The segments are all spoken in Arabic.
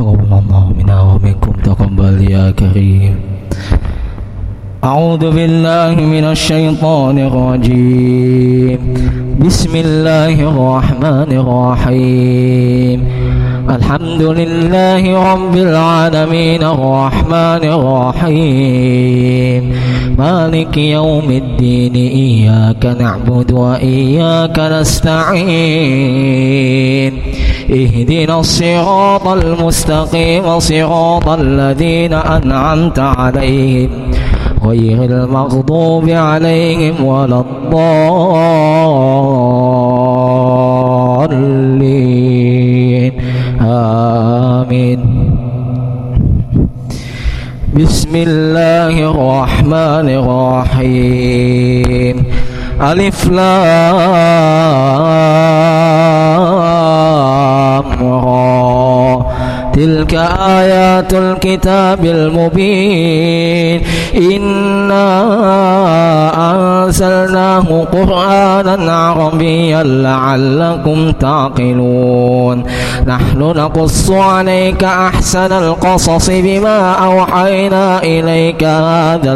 تقبل الله منا ومنكم تقبل يا كريم. أعوذ بالله من الشيطان الرجيم. بسم الله الرحمن الرحيم. الحمد لله رب العالمين الرحمن الرحيم مالك يوم الدين إياك نعبد وإياك نستعين اهدنا الصراط المستقيم صراط الذين أنعمت عليهم غير المغضوب عليهم ولا الضالين آمين. بسم الله الرحمن الرحيم. ألف لام را تلك آيات الكتاب المبين إنا أنزلناه قرآنا عربيا لعلكم تعقلون. نحن نقص عليك أحسن القصص بما أوحينا إليك هذا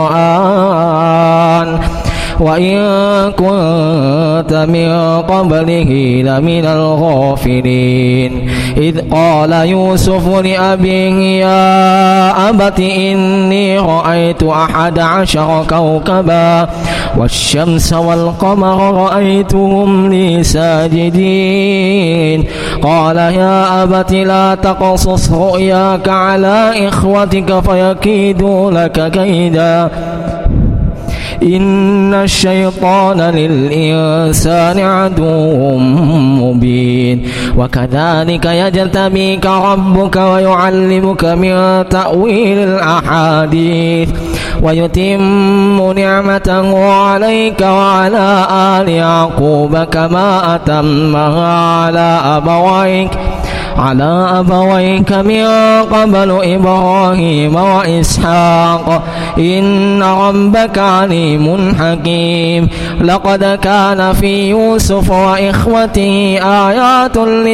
القرآن وإن كنت من قبله لمن الغافلين. إذ قال يوسف لأبيه يا أبت إني رأيت 11 كوكبا والشمس والقمر رأيتهم لي ساجدين. قال يا أبت لا تقصص رؤياك على إخوتك فيكيدوا لك كيدا إن الشيطان للإنسان عدو مبين. وكذلك يجتبيك ربك ويعلمك من تأويل الأحاديث ويتم نعمته عليك وعلى آل يعقوب كما أتمها على أبويك من قبل إبراهيم وإسحاق إن ربك عليم حكيم. لقد كان في يوسف وإخوته آيات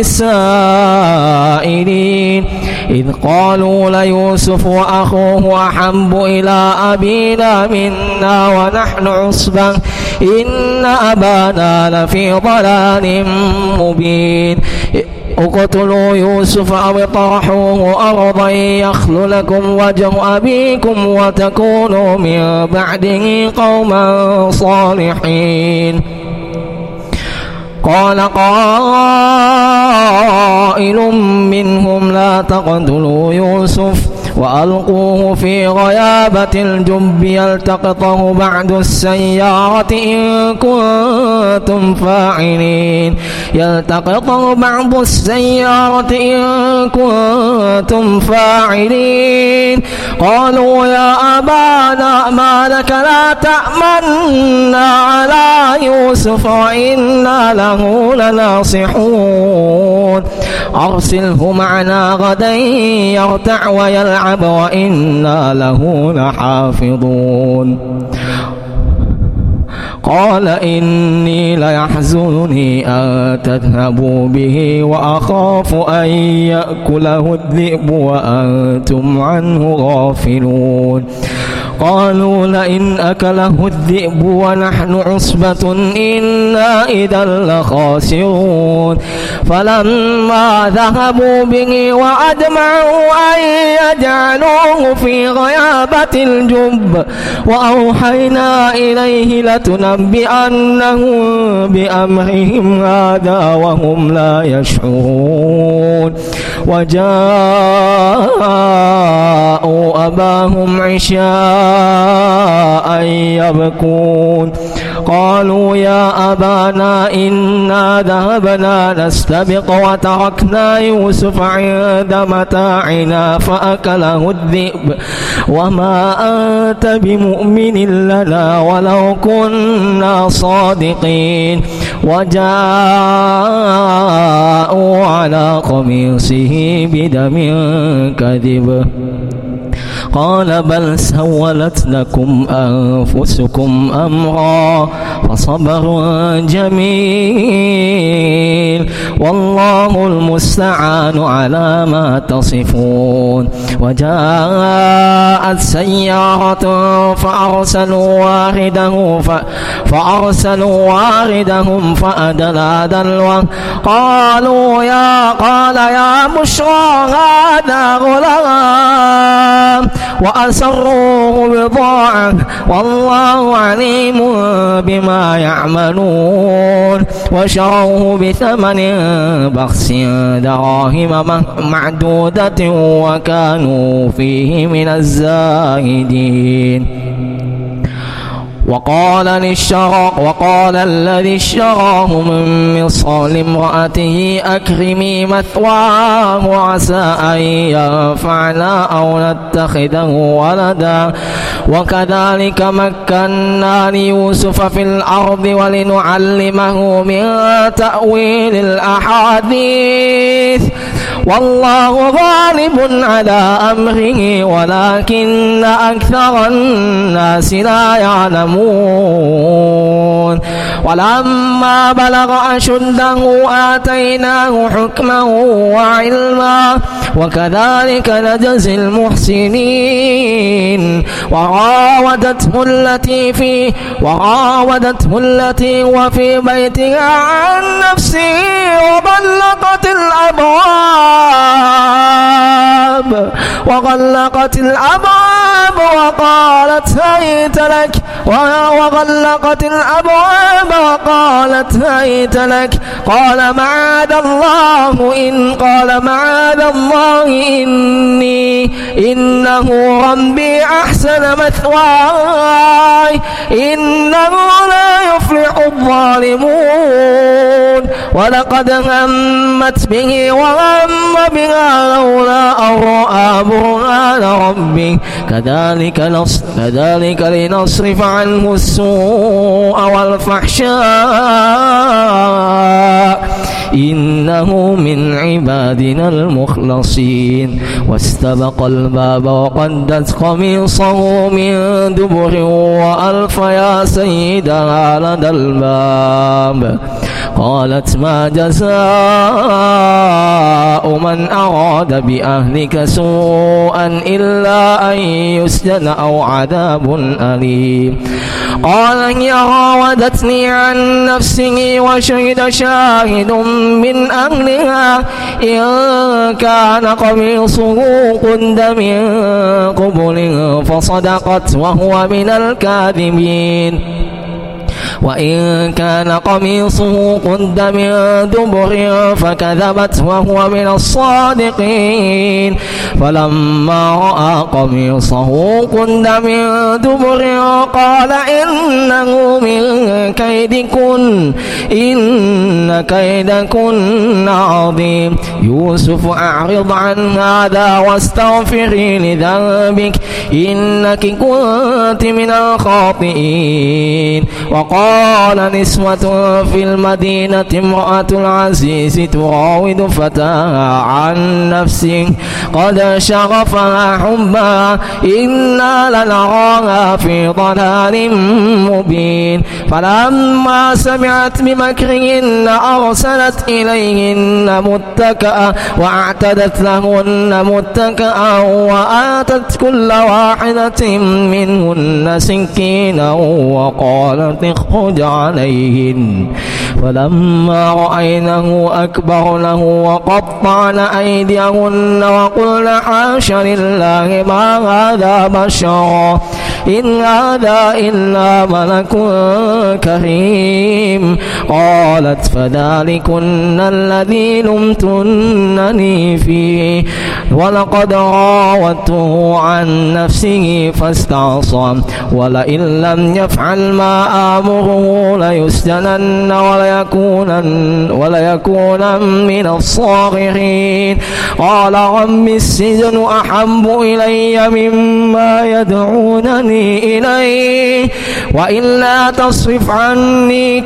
للسائلين إذ قالوا ليوسف وأخوه أحب إلى أبينا منا ونحن عصبة إن أبانا لفي ضلال مبين. اقتلوا يوسف أو اطرحوه أرضا يخل لكم وجه أبيكم وتكونوا من بعده قوما صالحين. قال قائل منهم لا تقتلوا يوسف وألقوه في غيابة الجب يلتقطه بعض السيارة إن كنتم فاعلين. يلتقطه بعض السيارة إن كنتم فاعلين. قالوا يا أبانا ما لك لا تأمنا على يوسف وإنا له لناصحون. أرسله معنا غدا يرتع ويلعب وإنا له لحافظون. قال إني ليحزنني أن تذهبوا به وأخاف أن يأكله الذئب وأنتم عنه غافلون. قالوا لئن أكله الذئب ونحن عصبة إنا إذا لخاسرون. فلما ذهبوا به وأجمعوا أن يجعلوه في غيابة الجب وأوحينا إليه لتنبئنهم بأمرهم هذا وهم لا يشعرون. وجاءوا أباهم عشاء يبكون. قالوا يا أبانا إنا ذهبنا نستبق وتركنا يوسف عند متاعنا فأكله الذئب وما أنت بمؤمن لنا ولو كنا صادقين. وجاءوا على قميصه بدم كذب قال بل سولت لكم أنفسكم أمرا فصبر جميل والله المستعان على ما تصفون. وجاءت سيارة فأرسلوا واردهم فأدلى دلوه قال يا بشرى هذا غلام وأسروه بضاعة والله عليم بما يعملون وشروه بثمن بخس دراهم معدودة وكانوا فيه من الزاهدين. وقال الذي اشتراه من مصر لامرأته أكرمي مثواه عسى أن ينفعنا أو نتخذه ولدا وكذلك مكنا ليوسف في الأرض ولنعلمه من تأويل الأحاديث والله غالب على أمره ولكن أكثر الناس لا يعلمون. ولما بلغ أشده آتيناه حكما وعلما وكذلك نجزي المحسنين. وراودته التي وفي بيتها عن نفسه وغلقت الأبواب وقالت هيت لك قال معاذ الله إنه ربي أحسن مثواي إنه لا يفلح الظالمون. ولقد همت به وهم بها لولا أن رأى برهان ربه كذلك لنصرف عنه السوء والفحشاء إنه من عبادنا المخلصين. واستبق الباب وقدت قميصه من دبر وألف يا سيدها لدى الباب قالت ما جزاء من أراد بأهلك سوءا إلا أن يسجن أو عذاب أليم. قال هي راودتني عن نفسه وشهد شاهد من أهلها إن كان قميصه قد من قبل فصدقت وهو من الكاذبين وإن كان قميصه قد من دبر فكذبت وهو من الصادقين. فلما رأى قميصه قد من دبر قال إنه من كيدكن إن كيدكن عظيم. يوسف أعرض عن هذا واستغفري لذنبك إنك كنت من الخاطئين. وقال نسوة في المدينة امرأة العزيز تراود فتاها عن نفسه قد شغفها حبا إنا لنراها في ضلال مبين. فلما سمعت بمكرهن أرسلت إليهن متكئا وأعتدت لهن متكئا وآتت كل واحدة منهن سكينا وقالت اخرج عليهن. فلما رأينه أكبرنه وقطعن أيديهن وقلن حاش لله ما هذا بشرا إن هذا إلا ملك كريم. قالت فذلكن الذي لمتنني فيه ولقد راودته عن نفسه فاستعصم ولئن لم يفعل ما آمره ليسجنن وليكون من الصاغرين. قال رب السجن أحب إلي مما يدعونني إليه وإلا تصرف عني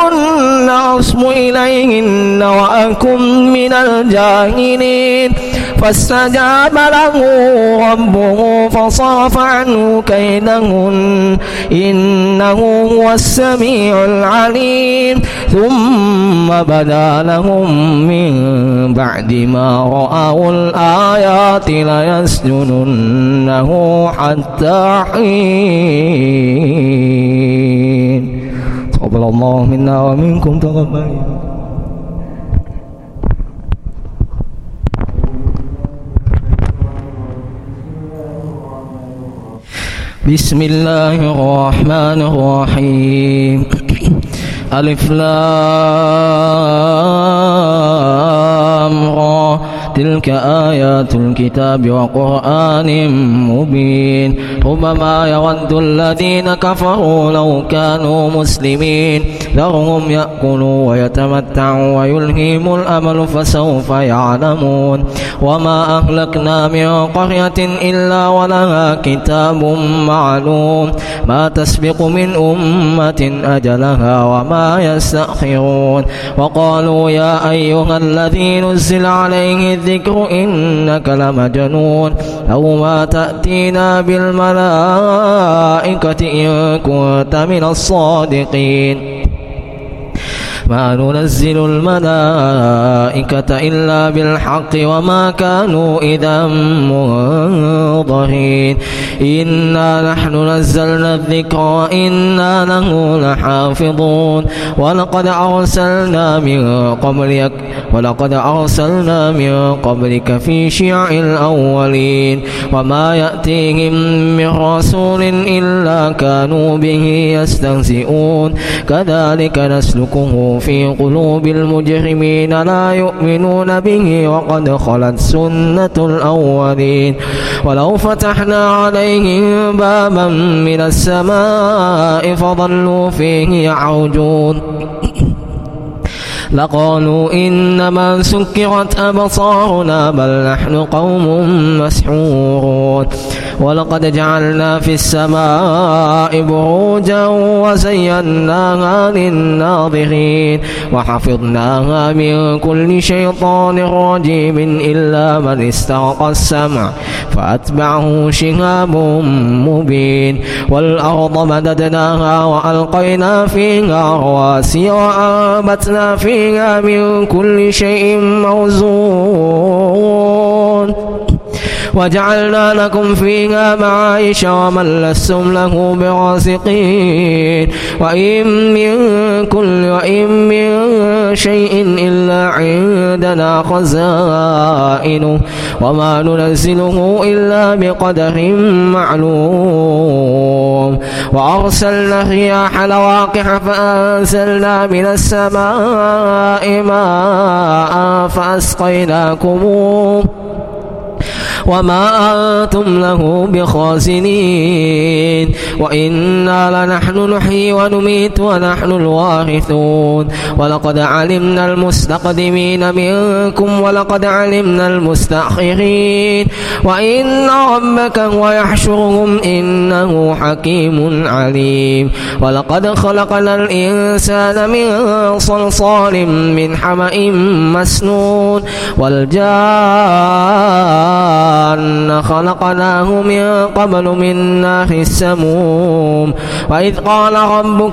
كيدهن أصب إليهن وأكن من الجاهلين. فاستجاب له ربه فصرف عنه كيدهن إنه هو السميع العليم ثم بدا لهم من بعد ما رأوا الآيات ليسجننه حتى حين. تقبل الله منا ومنكم تقبل. بسم الله الرحمن الرحيم. ألف لام را تلك آيات الكتاب وقرآن مبين ربما يود الذين كفروا لو كانوا مسلمين ذرهم يأكلوا ويتمتعوا ويلهيهم الأمل فسوف يعلمون وما أهلكنا من قرية إلا ولها كتاب معلوم ما تسبق من أمة أجلها وما يستأخرون وقالوا يا أيها الذي نزل عليه الذكر إنك لمجنون أو ما تأتينا بالملائكة إن كنت من الصادقين ما ننزل الملائكة إلا بالحق وما كانوا إذا منظرين إنا نحن نزلنا الذكر وإنا له لحافظون ولقد أرسلنا من قبلك في شيع الأولين وما يأتيهم من رسول إلا كانوا به يستهزئون كذلك نسلكه في قلوب المجرمين لا يؤمنون به وقد خلت سنة الأولين ولو فتحنا عليهم بابا من السماء فظلوا فيه يعرجون لقالوا إنما سكرت أبصارنا بل نحن قوم مسحورون ولقد جعلنا في السماء بروجا وزيناها للناظرين وحفظناها من كل شيطان رجيم إلا من استرق السمع فأتبعه شهاب مبين والأرض مددناها وألقينا فيها رواسي وأنبتنا فيها من كل شيء موزون وجعلنا لكم فيها معايش ومن لستم له برازقين وإن من شيء إلا عندنا خزائنه وما ننزله إلا بقدر معلوم وأرسلنا الرياح لواقح فأنزلنا من السماء ماء فأسقيناكموه وما أنتم له بخازنين وإنا لنحن نحيي ونميت ونحن الوارثون ولقد علمنا المستقدمين منكم ولقد علمنا المستأخرين وإن ربك هو يحشرهم إنه حكيم عليم ولقد خلقنا الإنسان من صلصال من حمأ مسنون والجان خلقناه من قبل من نار السموم وإذ قال ربك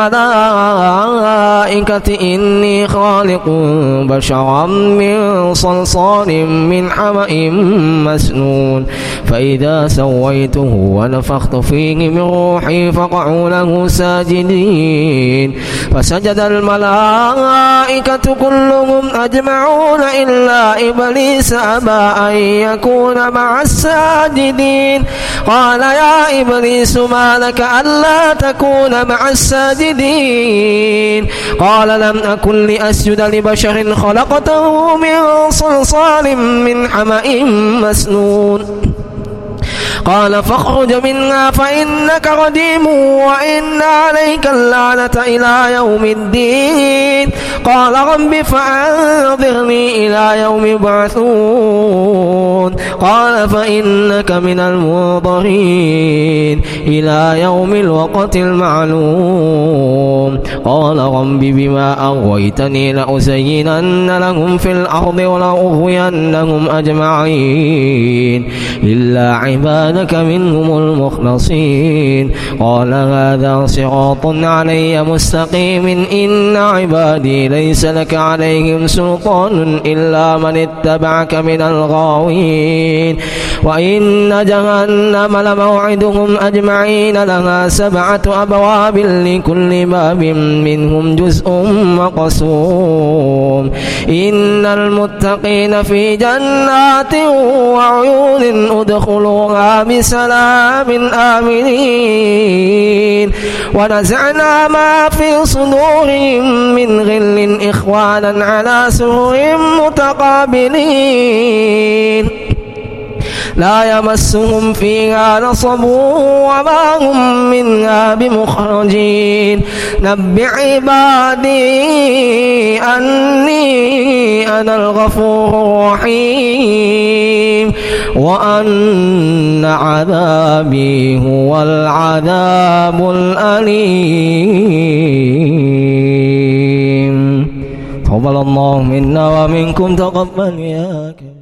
للملائكة إني خالق بشرا من صلصال من حمأ مسنون فإذا سويته ونفخت فيه من روحي فقعوا له ساجدين فسجد الملائكة كلهم أجمعون إلا إبليس أبى أن يكون مع الساجدين قال يا إبليس ما لك ألا تكون مع الساجدين قال لم أكن لأسجد لبشر خلقته من صلصال من حمأ مسنون قال فاخرج منها فإنك رجيم وإن عليك اللعنة إلى يوم الدين. قال رب فأنظرني إلى يوم يبعثون. قال فإنك من المنظرين إلى يوم الوقت المعلوم. قال رب بما أغويتني لأزينن لهم في الأرض ولأغوينهم أجمعين إلا عبادك منهم المخلصين. قال هذا صراط علي مستقيم إن عبادي ليس لك عليهم سلطان إلا من اتبعك من الغاوين. وإن جهنم لموعدهم أجمعين لها 7 أبواب لكل باب منهم جزء مقسوم. إن المتقين في جنات وعيون ادخلوها بسلام آمنين. ونزعنا ما في صدورهم من غل إخوانا على سرر متقابلين لا يمسهم فيها نصب وما هم منها بمخرجين. نبئ عبادي أني أنا الغفور الرحيم وأن عذابي هو العذاب الأليم. تقبل الله منا ومنكم، تقبل يا كريم.